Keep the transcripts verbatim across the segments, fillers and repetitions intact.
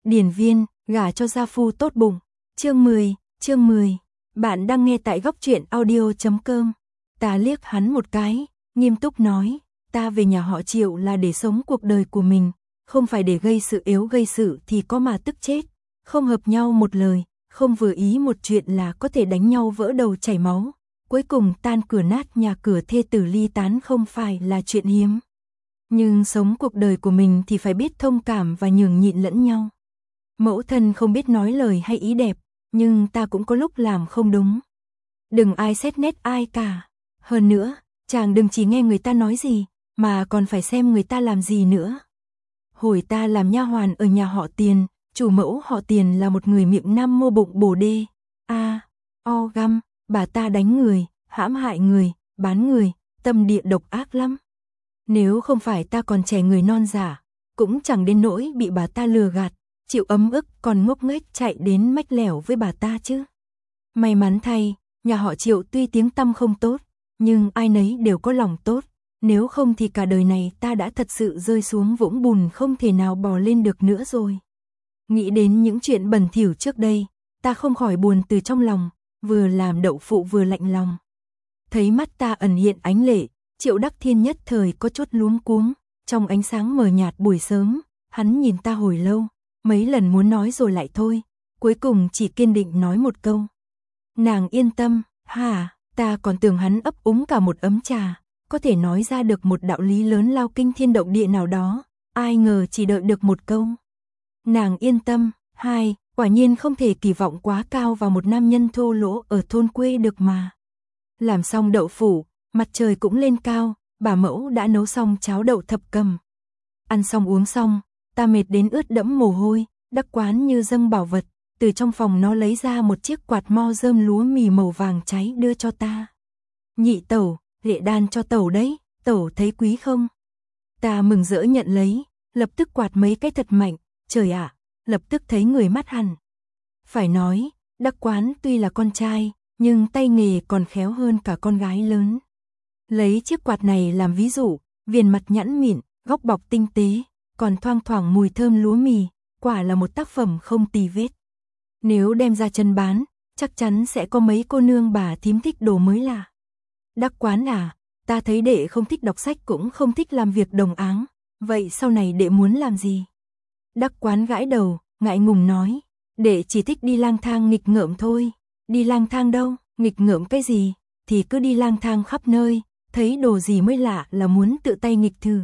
Điển viên, gả cho gia phu tốt bụng. Chương mười, chương mười. Bạn đang nghe tại góc truyện audio chấm com. Ta liếc hắn một cái, nghiêm túc nói, ta về nhà họ Triệu là để sống cuộc đời của mình, không phải để gây sự, yếu gây sự thì có mà tức chết. Không hợp nhau một lời, không vừa ý một chuyện là có thể đánh nhau vỡ đầu chảy máu. Cuối cùng tan cửa nát nhà cửa, thê tử ly tán không phải là chuyện hiếm. Nhưng sống cuộc đời của mình thì phải biết thông cảm và nhường nhịn lẫn nhau. Mẫu thân không biết nói lời hay ý đẹp, nhưng ta cũng có lúc làm không đúng. Đừng ai xét nét ai cả. Hơn nữa, chàng đừng chỉ nghe người ta nói gì, mà còn phải xem người ta làm gì nữa. Hồi ta làm nha hoàn ở nhà họ Tiền, chủ mẫu họ Tiền là một người miệng nam mô bụng bồ đê. A, o găm, bà ta đánh người, hãm hại người, bán người, tâm địa độc ác lắm. Nếu không phải ta còn trẻ người non giả, cũng chẳng đến nỗi bị bà ta lừa gạt, chịu ấm ức còn ngốc nghếch chạy đến mách lẻo với bà ta chứ. May mắn thay, nhà họ Triệu tuy tiếng tăm không tốt, nhưng ai nấy đều có lòng tốt, nếu không thì cả đời này ta đã thật sự rơi xuống vũng bùn không thể nào bò lên được nữa rồi. Nghĩ đến những chuyện bẩn thỉu trước đây, ta không khỏi buồn từ trong lòng, vừa làm đậu phụ vừa lạnh lòng. Thấy mắt ta ẩn hiện ánh lệ, Triệu Đắc Thiên nhất thời có chút luống cuống, trong ánh sáng mờ nhạt buổi sớm, hắn nhìn ta hồi lâu, mấy lần muốn nói rồi lại thôi, cuối cùng chỉ kiên định nói một câu. Nàng yên tâm, hả, ta còn tưởng hắn ấp úng cả một ấm trà, có thể nói ra được một đạo lý lớn lao kinh thiên động địa nào đó, ai ngờ chỉ đợi được một câu. Nàng yên tâm, hai, quả nhiên không thể kỳ vọng quá cao vào một nam nhân thô lỗ ở thôn quê được mà. Làm xong đậu phụ, mặt trời cũng lên cao, bà mẫu đã nấu xong cháo đậu thập cầm. Ăn xong uống xong, ta mệt đến ướt đẫm mồ hôi, Đắc Quán như dâng bảo vật, từ trong phòng nó lấy ra một chiếc quạt mo rơm lúa mì màu vàng cháy đưa cho ta. Nhị tẩu, lệ đan cho tẩu đấy, tẩu thấy quý không? Ta mừng rỡ nhận lấy, lập tức quạt mấy cái thật mạnh, trời ạ, lập tức thấy người mắt hẳn. Phải nói, Đắc Quán tuy là con trai, nhưng tay nghề còn khéo hơn cả con gái lớn. Lấy chiếc quạt này làm ví dụ, viền mặt nhẵn mịn, góc bọc tinh tế, còn thoang thoảng mùi thơm lúa mì, quả là một tác phẩm không tì vết. Nếu đem ra chân bán, chắc chắn sẽ có mấy cô nương bà thím thích đồ mới lạ. Đắc Quán à, ta thấy đệ không thích đọc sách cũng không thích làm việc đồng áng, vậy sau này đệ muốn làm gì? Đắc Quán gãi đầu, ngại ngùng nói, đệ chỉ thích đi lang thang nghịch ngợm thôi. Đi lang thang đâu, nghịch ngợm cái gì, thì cứ đi lang thang khắp nơi, thấy đồ gì mới lạ là muốn tự tay nghịch thử.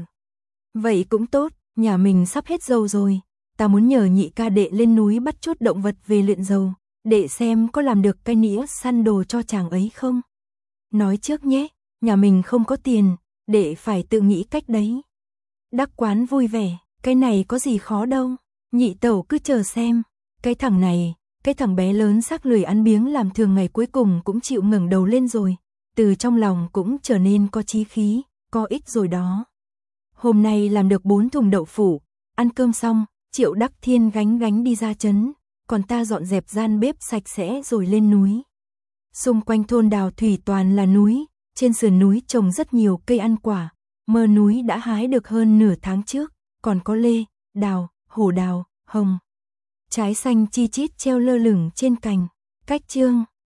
Vậy cũng tốt, nhà mình sắp hết dầu rồi, ta muốn nhờ nhị ca đệ lên núi bắt chút động vật về luyện dầu, đệ xem có làm được cái nĩa săn đồ cho chàng ấy không. Nói trước nhé, nhà mình không có tiền, đệ phải tự nghĩ cách đấy. Đắc Quán vui vẻ, cái này có gì khó đâu, nhị tẩu cứ chờ xem, cái thằng này, cái thằng bé lớn xác lười ăn biếng làm thường ngày cuối cùng cũng chịu ngẩng đầu lên rồi, từ trong lòng cũng trở nên có chí khí, có ích rồi đó. Hôm nay làm được bốn thùng đậu phụ, ăn cơm xong, Triệu Đắc Thiên gánh gánh đi ra trấn, còn ta dọn dẹp gian bếp sạch sẽ rồi lên núi. Xung quanh thôn Đào Thủy toàn là núi, trên sườn núi trồng rất nhiều cây ăn quả, mơ núi đã hái được hơn nửa tháng trước, còn có lê, đào, hổ đào, hồng. Trái xanh chi chít treo lơ lửng trên cành. Cách chương